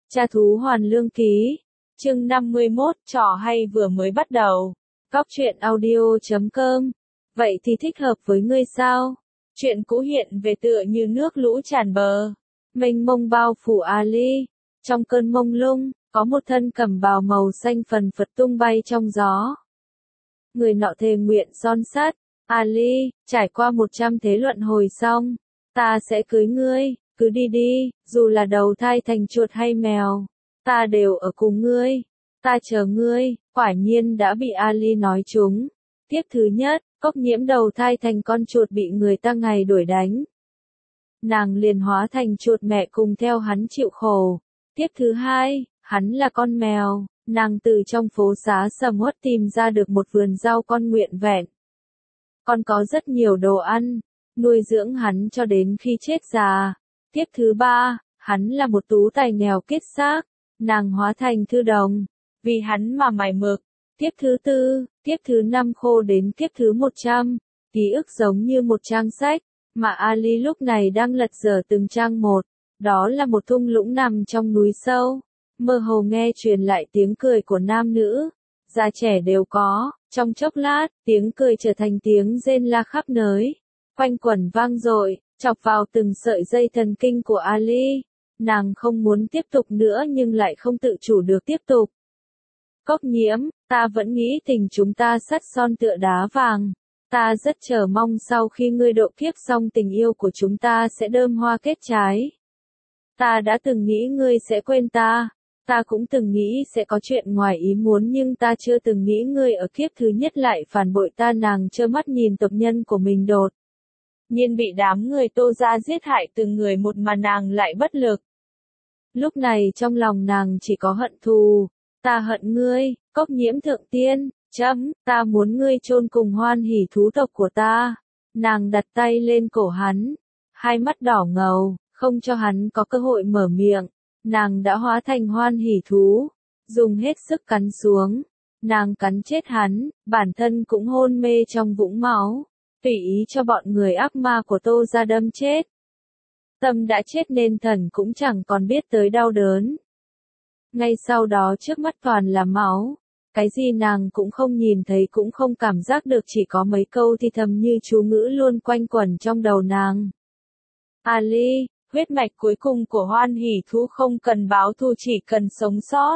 Tra thú hoàn lương ký. Chương 51, trò hay vừa mới bắt đầu. Góc truyện audio.com. Vậy thì thích hợp với ngươi sao? Chuyện cũ hiện về tựa như nước lũ tràn bờ. Mênh mông bao phủ Ali. Trong cơn mông lung, có một thân cẩm bào màu xanh phần phật tung bay trong gió. Người nọ thề nguyện son sắt. Ali, trải qua 100 thế luận hồi xong, ta sẽ cưới ngươi. Cứ đi đi, dù là đầu thai thành chuột hay mèo, ta đều ở cùng ngươi, ta chờ ngươi. Quả nhiên đã bị Ali nói trúng. Tiếp thứ nhất, Cốc Nhiễm đầu thai thành con chuột bị người ta ngày đuổi đánh. Nàng liền hóa thành chuột mẹ cùng theo hắn chịu khổ. Tiếp thứ hai, hắn là con mèo, nàng từ trong phố xá sầm uất tìm ra được một vườn rau con nguyện vẹn. Còn có rất nhiều đồ ăn, nuôi dưỡng hắn cho đến khi chết già. Tiếp thứ ba, hắn là một tú tài nghèo kiết xác, nàng hóa thành thư đồng, vì hắn mà mải mực. Tiếp thứ tư, tiếp thứ năm khô đến tiếp thứ 100, ký ức giống như một trang sách, mà Ali lúc này đang lật dở từng trang một. Đó là một thung lũng nằm trong núi sâu, mơ hồ nghe truyền lại tiếng cười của nam nữ, già trẻ đều có. Trong chốc lát, tiếng cười trở thành tiếng rên la khắp nơi, quanh quẩn vang dội, chọc vào từng sợi dây thần kinh của Ali. Nàng không muốn tiếp tục nữa nhưng lại không tự chủ được tiếp tục. Cốc Nhiễm, ta vẫn nghĩ tình chúng ta sắt son tựa đá vàng. Ta rất chờ mong sau khi ngươi độ kiếp xong tình yêu của chúng ta sẽ đơm hoa kết trái. Ta đã từng nghĩ ngươi sẽ quên ta. Ta cũng từng nghĩ sẽ có chuyện ngoài ý muốn nhưng ta chưa từng nghĩ ngươi ở kiếp thứ nhất lại phản bội ta. Nàng trơ mắt nhìn tộc nhân của mình đột nhiên bị đám người Tô gia giết hại từng người một mà nàng lại bất lực. Lúc này trong lòng nàng chỉ có hận thù. Ta hận ngươi, Cốc Nhiễm thượng tiên, ta muốn ngươi chôn cùng Hoan Hỉ thú tộc của ta. Nàng đặt tay lên cổ hắn, hai mắt đỏ ngầu, không cho hắn có cơ hội mở miệng. Nàng đã hóa thành Hoan Hỉ thú, dùng hết sức cắn xuống. Nàng cắn chết hắn, bản thân cũng hôn mê trong vũng máu, tùy ý cho bọn người ác ma của Tô gia đâm chết. Tâm đã chết nên thần cũng chẳng còn biết tới đau đớn. Ngay sau đó trước mắt toàn là máu, cái gì nàng cũng không nhìn thấy cũng không cảm giác được, chỉ có mấy câu thì thầm như chú ngữ luôn quanh quẩn trong đầu nàng. Ali, huyết mạch cuối cùng của Hoan Hỉ thú không cần báo thù chỉ cần sống sót.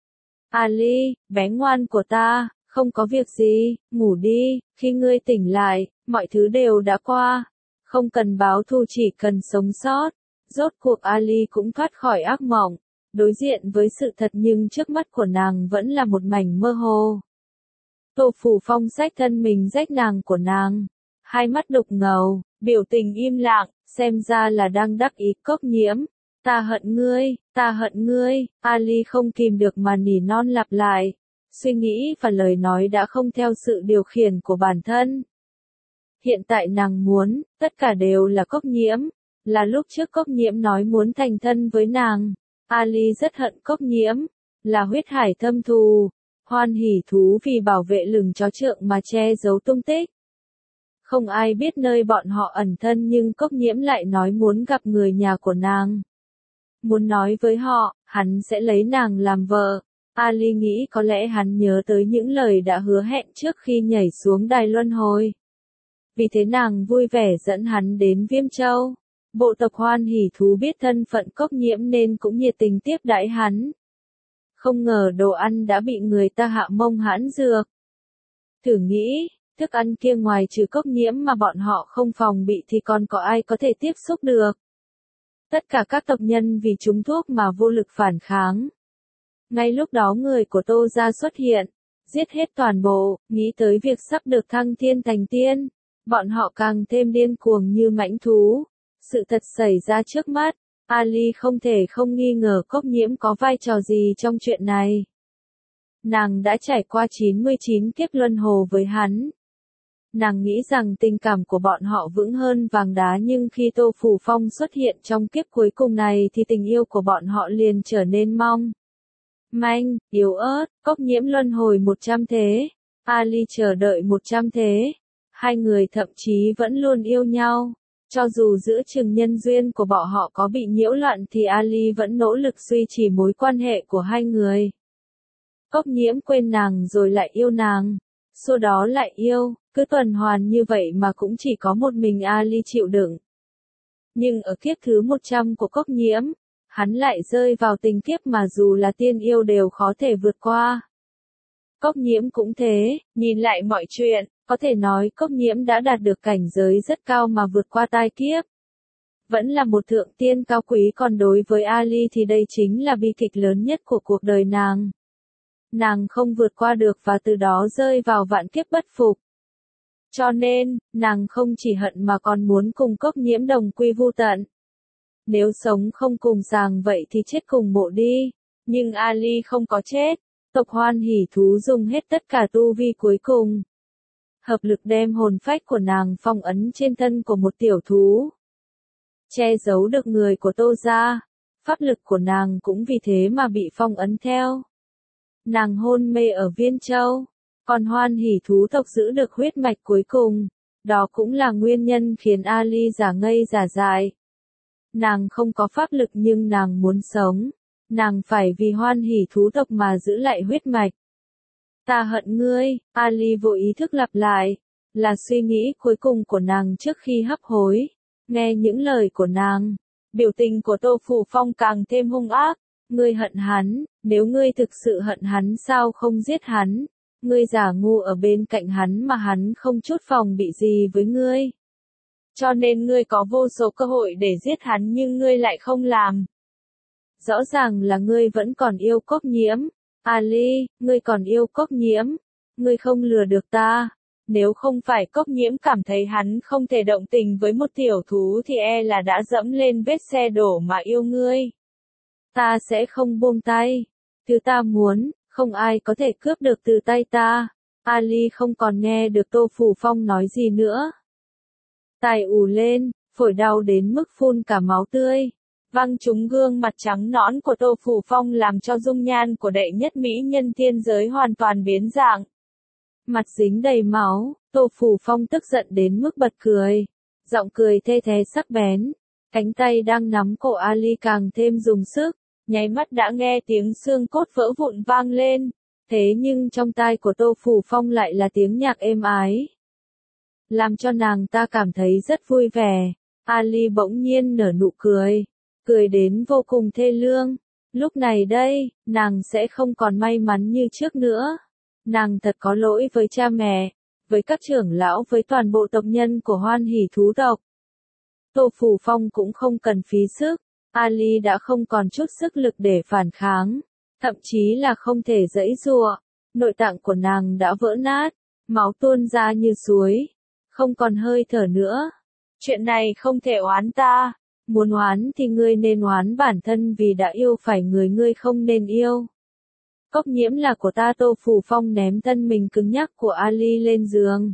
Ali, bé ngoan của ta, không có việc gì, ngủ đi, khi ngươi tỉnh lại, mọi thứ đều đã qua. Không cần báo thù chỉ cần sống sót. Rốt cuộc Ali cũng thoát khỏi ác mộng, đối diện với sự thật nhưng trước mắt của nàng vẫn là một mảnh mơ hồ. Tô Phủ Phong xách thân mình rách nàng của nàng, hai mắt đục ngầu, biểu tình im lặng, xem ra là đang đắc ý. Cốc Nhiễm, ta hận ngươi, ta hận ngươi. Ali không kìm được mà nỉ non lặp lại, suy nghĩ và lời nói đã không theo sự điều khiển của bản thân. Hiện tại nàng muốn, tất cả đều là Cốc Nhiễm, là lúc trước Cốc Nhiễm nói muốn thành thân với nàng. Ali rất hận Cốc Nhiễm, là huyết hải thâm thù. Hoan Hỉ thú vì bảo vệ lừng chó trượng mà che giấu tung tích. Không ai biết nơi bọn họ ẩn thân nhưng Cốc Nhiễm lại nói muốn gặp người nhà của nàng. Muốn nói với họ, hắn sẽ lấy nàng làm vợ. Ali nghĩ có lẽ hắn nhớ tới những lời đã hứa hẹn trước khi nhảy xuống đài luân hồi. Vì thế nàng vui vẻ dẫn hắn đến Viêm Châu. Bộ tộc Hoan Hỉ thú biết thân phận Cốc Nhiễm nên cũng nhiệt tình tiếp đãi hắn. Không ngờ đồ ăn đã bị người ta hạ mông hãn dược. Thử nghĩ, thức ăn kia ngoài trừ Cốc Nhiễm mà bọn họ không phòng bị thì còn có ai có thể tiếp xúc được. Tất cả các tộc nhân vì trúng thuốc mà vô lực phản kháng. Ngay lúc đó người của Tô gia xuất hiện, giết hết toàn bộ, nghĩ tới việc sắp được thăng thiên thành tiên. Bọn họ càng thêm điên cuồng như mãnh thú. Sự thật xảy ra trước mắt, Ali không thể không nghi ngờ Cốc Nhiễm có vai trò gì trong chuyện này. Nàng đã trải qua 99 kiếp luân hồi với hắn. Nàng nghĩ rằng tình cảm của bọn họ vững hơn vàng đá nhưng khi Tô Phủ Phong xuất hiện trong kiếp cuối cùng này thì tình yêu của bọn họ liền trở nên mong manh, yếu ớt. Cốc Nhiễm luân hồi 100 thế, Ali chờ đợi 100 thế. Hai người thậm chí vẫn luôn yêu nhau. Cho dù giữa chừng nhân duyên của bọn họ có bị nhiễu loạn thì Ali vẫn nỗ lực duy trì mối quan hệ của hai người. Cốc Nhiễm quên nàng rồi lại yêu nàng, sau đó lại yêu, cứ tuần hoàn như vậy mà cũng chỉ có một mình Ali chịu đựng. Nhưng ở kiếp thứ 100 của Cốc Nhiễm, hắn lại rơi vào tình kiếp mà dù là tiên yêu đều khó thể vượt qua. Cốc Nhiễm cũng thế, nhìn lại mọi chuyện, có thể nói Cốc Nhiễm đã đạt được cảnh giới rất cao mà vượt qua tai kiếp. Vẫn là một thượng tiên cao quý, còn đối với Ali thì đây chính là bi kịch lớn nhất của cuộc đời nàng. Nàng không vượt qua được và từ đó rơi vào vạn kiếp bất phục. Cho nên, nàng không chỉ hận mà còn muốn cùng Cốc Nhiễm đồng quy vu tận. Nếu sống không cùng chàng vậy thì chết cùng mộ đi. Nhưng Ali không có chết. Tộc Hoan Hỷ Thú dùng hết tất cả tu vi cuối cùng. Hợp lực đem hồn phách của nàng phong ấn trên thân của một tiểu thú. Che giấu được người của Tô gia. Pháp lực của nàng cũng vì thế mà bị phong ấn theo. Nàng hôn mê ở Viên Châu. Còn Hoan Hỷ Thú tộc giữ được huyết mạch cuối cùng. Đó cũng là nguyên nhân khiến Ali giả ngây giả dại. Nàng không có pháp lực nhưng nàng muốn sống. Nàng phải vì Hoan Hỷ Thú tộc mà giữ lại huyết mạch. Ta hận ngươi, Ali vô ý thức lặp lại. Là suy nghĩ cuối cùng của nàng trước khi hấp hối. Nghe những lời của nàng, biểu tình của Tô Phủ Phong càng thêm hung ác. Ngươi hận hắn, nếu ngươi thực sự hận hắn sao không giết hắn? Ngươi giả ngu ở bên cạnh hắn mà hắn không chút phòng bị gì với ngươi. Cho nên ngươi có vô số cơ hội để giết hắn nhưng ngươi lại không làm. Rõ ràng là ngươi vẫn còn yêu Cốc Nhiễm. Ali, ngươi còn yêu Cốc Nhiễm. Ngươi không lừa được ta. Nếu không phải Cốc Nhiễm cảm thấy hắn không thể động tình với một tiểu thú thì e là đã dẫm lên vết xe đổ mà yêu ngươi. Ta sẽ không buông tay. Thứ ta muốn, không ai có thể cướp được từ tay ta. Ali không còn nghe được Tô Phủ Phong nói gì nữa. Tai ù lên, phổi đau đến mức phun cả máu tươi. Văng trúng gương mặt trắng nõn của Tô Phủ Phong làm cho dung nhan của đệ nhất mỹ nhân thiên giới hoàn toàn biến dạng. Mặt dính đầy máu, Tô Phủ Phong tức giận đến mức bật cười. Giọng cười thê thé sắc bén. Cánh tay đang nắm cổ Ali càng thêm dùng sức. Nháy mắt đã nghe tiếng xương cốt vỡ vụn vang lên. Thế nhưng trong tai của Tô Phủ Phong lại là tiếng nhạc êm ái. Làm cho nàng ta cảm thấy rất vui vẻ. Ali bỗng nhiên nở nụ cười. Cười đến vô cùng thê lương. Lúc này đây, nàng sẽ không còn may mắn như trước nữa. Nàng thật có lỗi với cha mẹ, với các trưởng lão, với toàn bộ tộc nhân của Hoan Hỷ Thú tộc. Tô Phủ Phong cũng không cần phí sức. Ali đã không còn chút sức lực để phản kháng. Thậm chí là không thể giãy giụa. Nội tạng của nàng đã vỡ nát. Máu tuôn ra như suối. Không còn hơi thở nữa. Chuyện này không thể oán ta. Muốn oán thì ngươi nên oán bản thân vì đã yêu phải người ngươi không nên yêu. Cốc Nhiễm là của ta. Tô Phủ Phong ném thân mình cứng nhắc của Ali lên giường.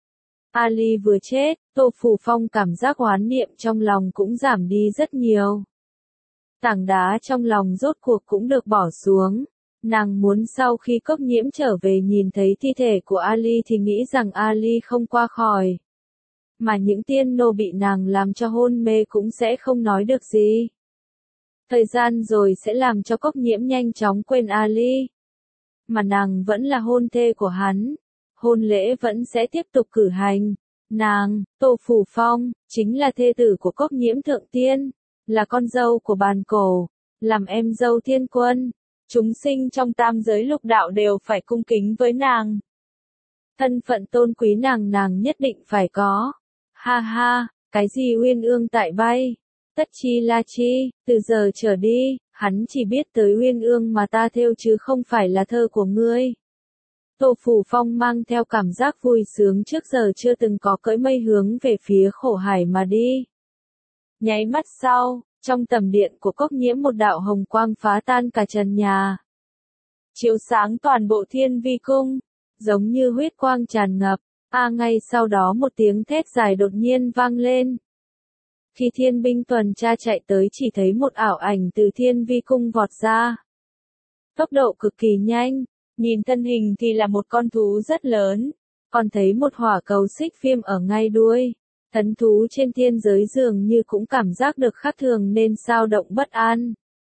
Ali vừa chết, Tô Phủ Phong cảm giác oán niệm trong lòng cũng giảm đi rất nhiều. Tảng đá trong lòng rốt cuộc cũng được bỏ xuống. Nàng muốn sau khi Cốc Nhiễm trở về nhìn thấy thi thể của Ali thì nghĩ rằng Ali không qua khỏi. Mà những tiên nô bị nàng làm cho hôn mê cũng sẽ không nói được gì. Thời gian rồi sẽ làm cho Cốc Nhiễm nhanh chóng quên Ali. Mà nàng vẫn là hôn thê của hắn. Hôn lễ vẫn sẽ tiếp tục cử hành. Nàng, Tô Phủ Phong, chính là thê tử của Cốc Nhiễm thượng tiên. Là con dâu của Bàn Cổ. Làm em dâu thiên quân. Chúng sinh trong tam giới lục đạo đều phải cung kính với nàng. Thân phận tôn quý nàng nhất định phải có. Ha ha, cái gì uyên ương tại bay? Tất chi la chi, từ giờ trở đi, hắn chỉ biết tới uyên ương mà ta thêu chứ không phải là thơ của ngươi. Tô Phủ Phong mang theo cảm giác vui sướng trước giờ chưa từng có, cưỡi mây hướng về phía khổ hải mà đi. Nháy mắt sau, trong tầm điện của Cốc Nhiễm một đạo hồng quang phá tan cả trần nhà. Chiếu sáng toàn bộ Thiên Vi Cung, giống như huyết quang tràn ngập. Ngay sau đó một tiếng thét dài đột nhiên vang lên. Khi thiên binh tuần tra chạy tới chỉ thấy một ảo ảnh từ Thiên Vi Cung vọt ra. Tốc độ cực kỳ nhanh, nhìn thân hình thì là một con thú rất lớn, còn thấy một hỏa cầu xích viêm ở ngay đuôi. Thần thú trên thiên giới dường như cũng cảm giác được khác thường nên xao động bất an.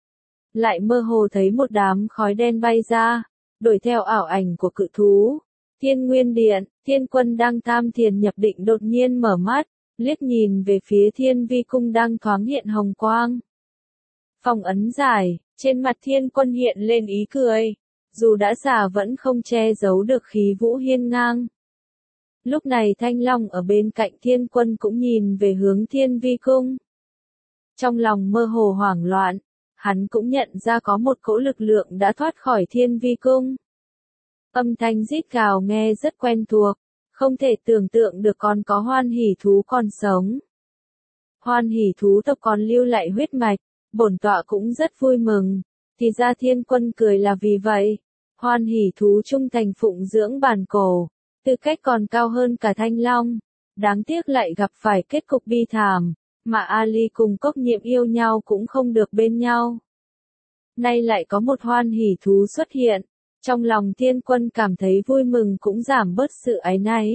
Lại mơ hồ thấy một đám khói đen bay ra, đuổi theo ảo ảnh của cự thú. Thiên Nguyên Điện, Thiên Quân đang tham thiền nhập định đột nhiên mở mắt, liếc nhìn về phía Thiên Vi Cung đang thoáng hiện hồng quang. Phong ấn giải, trên mặt Thiên Quân hiện lên ý cười, dù đã già vẫn không che giấu được khí vũ hiên ngang. Lúc này Thanh Long ở bên cạnh Thiên Quân cũng nhìn về hướng Thiên Vi Cung. Trong lòng mơ hồ hoảng loạn, hắn cũng nhận ra có một cỗ lực lượng đã thoát khỏi Thiên Vi Cung. Âm thanh rít gào nghe rất quen thuộc, không thể tưởng tượng được còn có Hoan Hỷ thú còn sống. Hoan Hỷ thú tộc còn lưu lại huyết mạch, bổn tọa cũng rất vui mừng, thì ra Thiên Quân cười là vì vậy. Hoan Hỷ thú trung thành phụng dưỡng bản cổ, tư cách còn cao hơn cả Thanh Long, đáng tiếc lại gặp phải kết cục bi thảm, mà Ali cùng Cốc Nhiễm yêu nhau cũng không được bên nhau. Nay lại có một Hoan Hỷ thú xuất hiện, trong lòng Thiên Quân cảm thấy vui mừng cũng giảm bớt sự áy náy.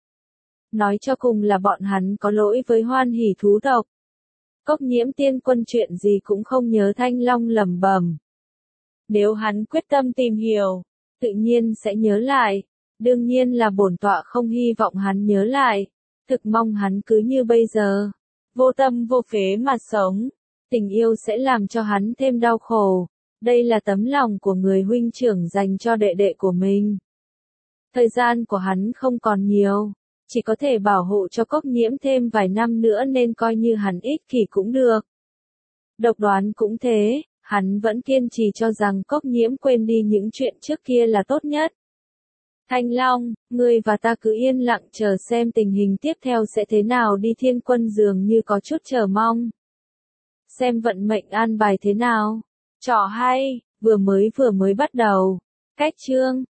Nói cho cùng là bọn hắn có lỗi với Hoan Hỷ thú tộc. Cốc Nhiễm Thiên Quân chuyện gì cũng không nhớ, Thanh Long lẩm bẩm. Nếu hắn quyết tâm tìm hiểu, tự nhiên sẽ nhớ lại. Đương nhiên là bổn tọa không hy vọng hắn nhớ lại, thực mong hắn cứ như bây giờ, vô tâm vô phế mà sống. Tình yêu sẽ làm cho hắn thêm đau khổ. Đây là tấm lòng của người huynh trưởng dành cho đệ đệ của mình. Thời gian của hắn không còn nhiều, chỉ có thể bảo hộ cho Cốc Nhiễm thêm vài năm nữa nên coi như hắn ích kỷ cũng được. Độc Đoán cũng thế, hắn vẫn kiên trì cho rằng Cốc Nhiễm quên đi những chuyện trước kia là tốt nhất. Thanh Long, ngươi và ta cứ yên lặng chờ xem tình hình tiếp theo sẽ thế nào đi. Thiên Quân dường như có chút chờ mong. Xem vận mệnh an bài thế nào. Trò hay, vừa mới bắt đầu. Cách chương